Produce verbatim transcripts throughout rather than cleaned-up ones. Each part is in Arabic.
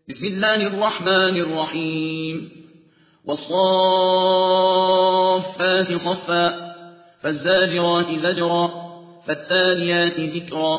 بسم الله الرحمن الرحيم والصافات صفا فالزاجرات زجرا فالتاليات ذكرا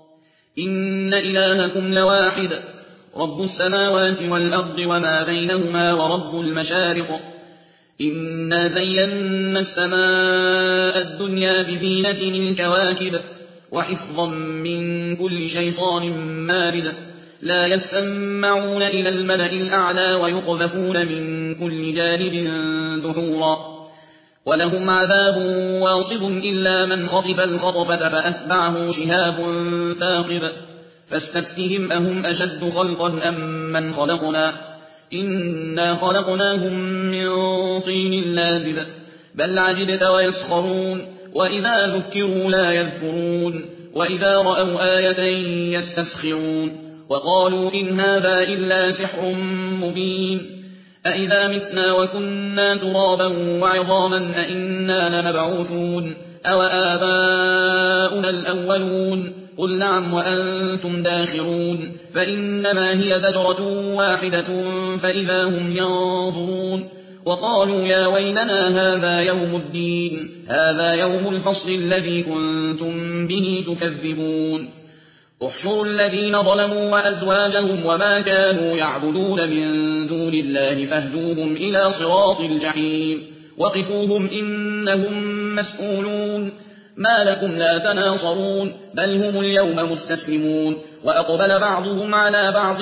إن إلهكم لواحد رب السماوات والأرض وما بينهما ورب المشارق إنا زينا السماء الدنيا بزينة الكواكب وحفظا من كل شيطان مارد لا يسمعون إلى الملأ الأعلى ويقذفون من كل جانب دحورا ولهم عذاب واصب إلا من خطف الخطفة فأتبعه شهاب ثاقب فاستفتهم أهم أشد خلقا أم من خلقنا إنا خلقناهم من طين لازب بل عجبت ويسخرون وإذا ذكروا لا يذكرون وإذا رأوا آية يستسخرون وقالوا إن هذا إلا سحر مبين أئذا متنا وكنا ترابا وعظاما أئنا لمبعوثون أو آباؤنا الأولون قل نعم وأنتم داخرون فإنما هي زجرة واحدة فإذا هم ينظرون وقالوا يا ويلنا هذا يوم الدين هذا يوم الفصل الذي كنتم به تكذبون احشروا الذين ظلموا وأزواجهم وما كانوا يعبدون من دون الله فاهدوهم إلى صراط الجحيم وقفوهم إنهم مسؤولون ما لكم لا تناصرون بل هم اليوم مستسلمون وأقبل بعضهم على بعض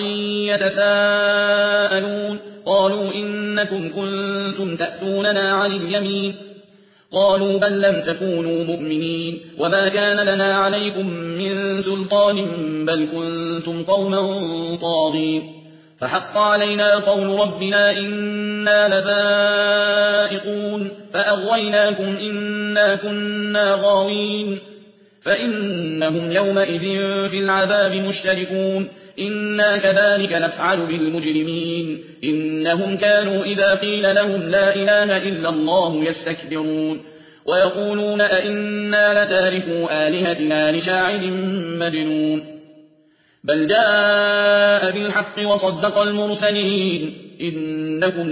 يتساءلون قالوا إنكم كنتم تأتوننا عن اليمين قالوا بل لم تكونوا مؤمنين وما كان لنا عليكم من سلطان بل كنتم قوما طاغين فحق علينا قول ربنا إنا لذائقون فأغويناكم إنا كنا غاوين فإنهم يومئذ في العذاب مشتركون إنا كذلك نفعل بالمجرمين إنهم كانوا إذا قيل لهم لا إله إلا الله يستكبرون ويقولون أئنا لتاركوا آلهتنا لشاعر مجنون بل جاء بالحق وصدق المرسلين إنكم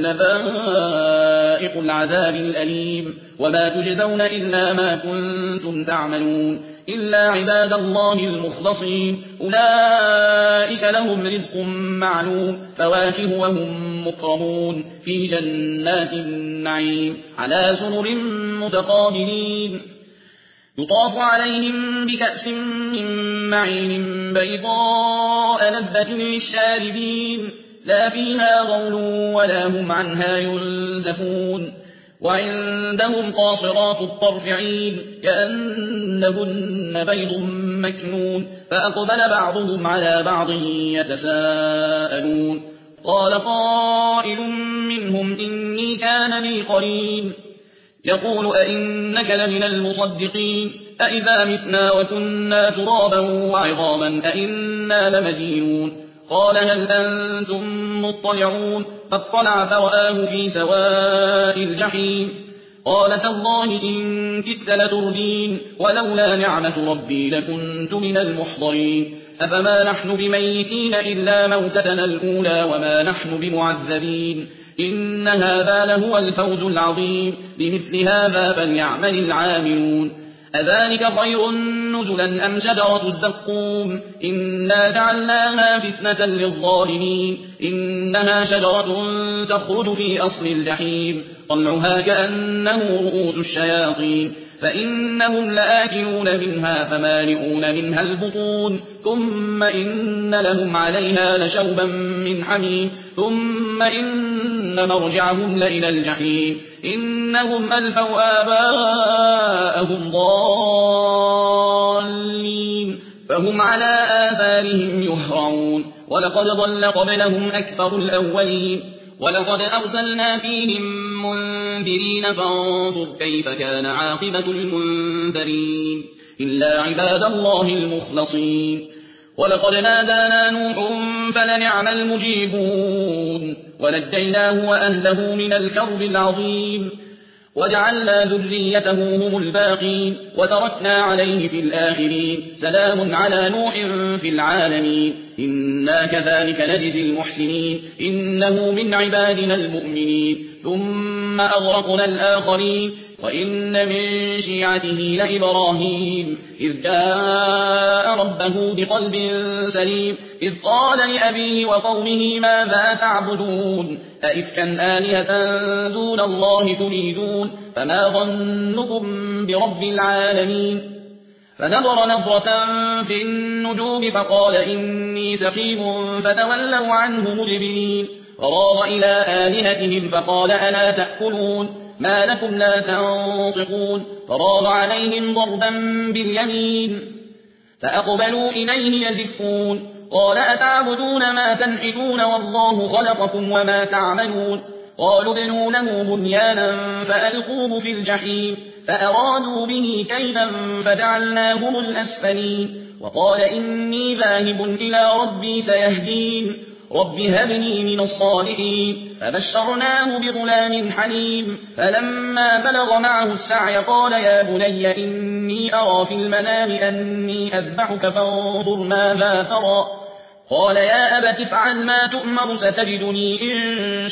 لذائق العذاب الأليم وما تجزون إلا ما كنتم تعملون إلا عباد الله المخلصين أولئك لهم رزق معلوم فواكه وهم مكرمون في جنات النعيم على سرر متقابلين يطاف عليهم بكأس من معين بيضاء لذة للشاربين لا فيها غول ولا هم عنها ينزفون وعندهم قاصرات الطرف عين كأنهن بيض مكنون فأقبل بعضهم على بعض يتساءلون قال قائل منهم إني كان لي قرين يقول أئنك لمن المصدقين أئذا متنا وكنا ترابا وعظاما أئنا لمدينون قال هل أنتم مطلعون فاطلع فرآه في سواء الجحيم قال تالله إن كدت لتردين ولولا نعمة ربي لكنت من المحضرين أفما نحن بميتين إلا موتتنا الأولى وما نحن بمعذبين إن هذا لهو الفوز العظيم بمثل هذا فليعمل العاملون أذلك خير نزلا أم شجرة الزقوم إنا جعلناها فتنة للظالمين إنها شجرة تخرج في أصل الجحيم طلعها كأنه رؤوس الشياطين فإنهم لآكلون منها فمالئون منها البطون ثم إن لهم عليها لشوبا من حميم ثم إن مرجعهم لإلى الجحيم إنهم ألفوا آباءهم ضالين فهم على آثارهم يهرعون ولقد ضل قبلهم أكثر الأولين ولقد أرسلنا فيهم منذرين فانظر كيف كان عاقبة المنذرين إلا عباد الله المخلصين ولقد نادانا نوح فلنعم المجيبون ونجيناه وأهله من الكرب العظيم وجعلنا ذريته هم الباقين وتركنا عليه في الآخرين سلام على نوح في العالمين إنا كذلك نجزي المحسنين إنه من عبادنا المؤمنين ثم أغرقنا الآخرين وإن من شيعته لإبراهيم إذ جاء ربه بقلب سليم إذ قال لأبيه وقومه ماذا تعبدون أئفكا آلهة دون الله تريدون فما ظنكم برب العالمين فنظر نظرة في النجوم فقال إني سقيم فتولوا عنه مدبرين فراغ إلى آلهتهم فقال ألا تأكلون ما لكم لا تنطقون فراغ عليهم ضربا باليمين فأقبلوا إليه يزفون قال أتعبدون ما تنحتون والله خلقكم وما تعملون قالوا ابنوا له بنيانا فألقوه في الجحيم فأرادوا به كيدا فجعلناهم الأسفلين وقال إني ذاهب إلى ربي سيهدين رب هب لي من الصالحين فبشرناه بغلام حليم فلما بلغ معه السعي قال يا بني إني أرى في المنام أني أذبحك فانظر ماذا ترى قال يا أبت افعل ما تؤمر ستجدني إن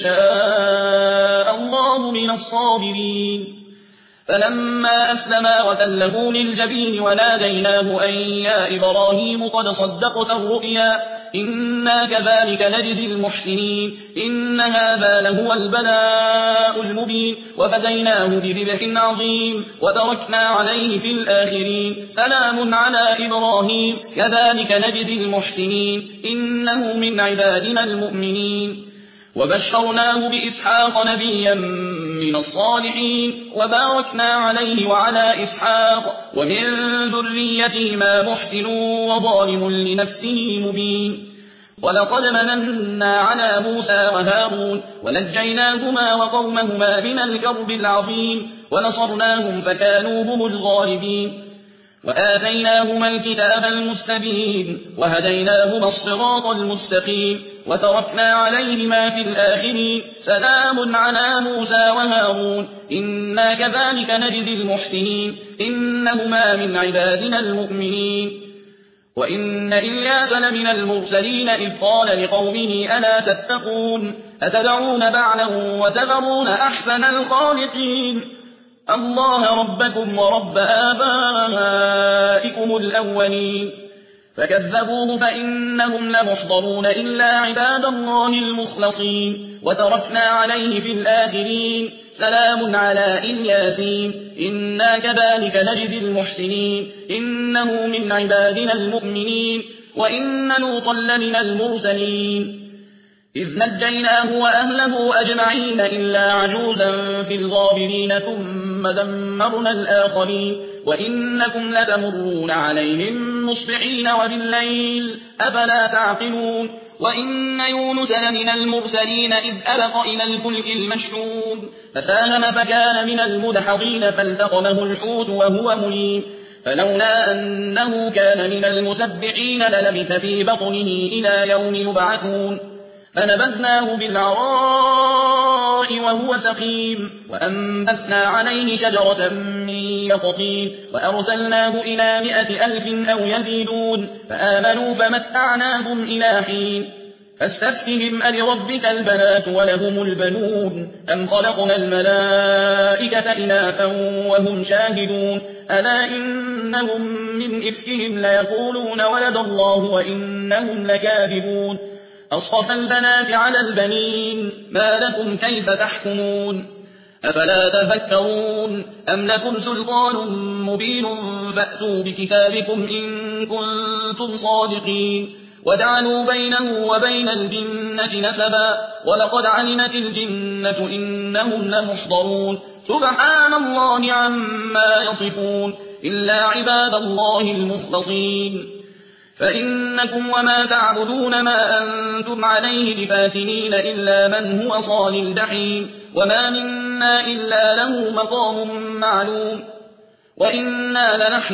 شاء الله من الصابرين فلما أسلما وتله للجبين وناديناه أن يا إبراهيم قد صدقت الرؤيا إنا كذلك نجزي المحسنين إن هذا لهو البلاء المبين وفديناه بذبح عظيم وتركنا عليه في الآخرين سلام على إبراهيم كذلك نجزي المحسنين إنه من عبادنا المؤمنين وبشرناه بإسحاق نبيا من الصالحين وباركنا عليه وعلى إسحاق ومن ذريتهما محسن وظالم لنفسه مبين ولقد مننا على موسى وهارون ونجيناهما وقومهما من الكرب العظيم ونصرناهم فكانوا هم الغالبين وآتيناهما الكتاب المستبين وهديناهما الصراط المستقيم وتركنا عليهما في الآخرين سلام على موسى وهارون إنا كذلك نجزي المحسنين إنهما من عبادنا المؤمنين وإن إلياس لمن المرسلين إذ قال لقومه ألا تتقون أتدعون بعلا وتذرون أحسن الخالقين الله ربكم ورب آبائكم الأولين فكذبوه فإنهم لمحضرون إلا عباد الله المخلصين وتركنا عليه في الآخرين سلام على إلياسين إنا كذلك نجزي المحسنين إنه من عبادنا المؤمنين وإن لوطا لمن المرسلين إذ نجيناه وأهله أجمعين إلا عجوزا في الغابرين ثم دمرنا الآخرين وإنكم لتمرون عليهم مصبحين وبالليل أفلا تعقلون وإن يونس لمن المرسلين إذ أبق إلى الفلك المشحون فساهم فكان من المدحضين فالتقمه الحوت وهو مليم فلولا أنه كان من المسبحين للبث في بطنه إلى يوم يبعثون فنبذناه بالعراء وهو سقيم وأنبتنا عليه شجرة من يقطين وأرسلناه إلى مائة ألف أو يزيدون فآمنوا فمتعناهم إلى حين فاستفتهم ألربك البنات ولهم البنون أم خلقنا الملائكة إناثا وهم شاهدون ألا إنهم من إفكهم ليقولون ولد الله وإنهم لكاذبون أصطفى البنات على البنين ما لكم كيف تحكمون أفلا تفكرون أم لكم سلطان مبين فأتوا بكتابكم إن كنتم صادقين وجعلوا بينه وبين الجنة نسبا ولقد علمت الجنة إنهم لمحضرون سبحان الله عما يصفون إلا عباد الله المخلصين فإنكم وما تعبدون ما أنتم عليه بفاتنين إلا من هو صال الجحيم وما منا إلا له مقام معلوم وإنا لنحن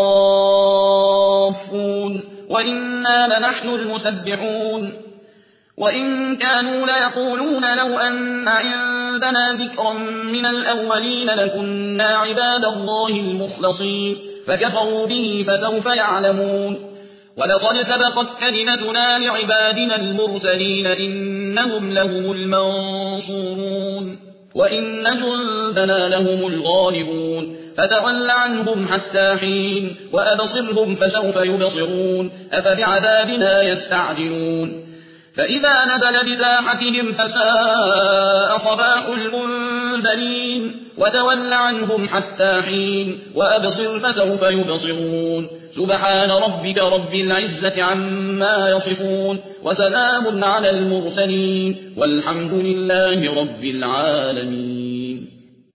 الصافون وإنا لنحن المسبحون وإن كانوا ليقولون لو أن عندنا ذكرا من الأولين لكنا عباد الله المخلصين فكفروا به فسوف يعلمون ولقد سبقت كلمتنا لعبادنا المرسلين إنهم لهم المنصورون وإن جندنا لهم الغالبون فتول عنهم حتى حين وأبصرهم فسوف يبصرون أفبعذابنا يستعجلون فإذا نزل بساحتهم فساء صباح المنذرين وتول عنهم حتى حين وأبصر فسوف يبصرون سبحان ربك رب العزة عما يصفون وسلام على المرسلين والحمد لله رب العالمين.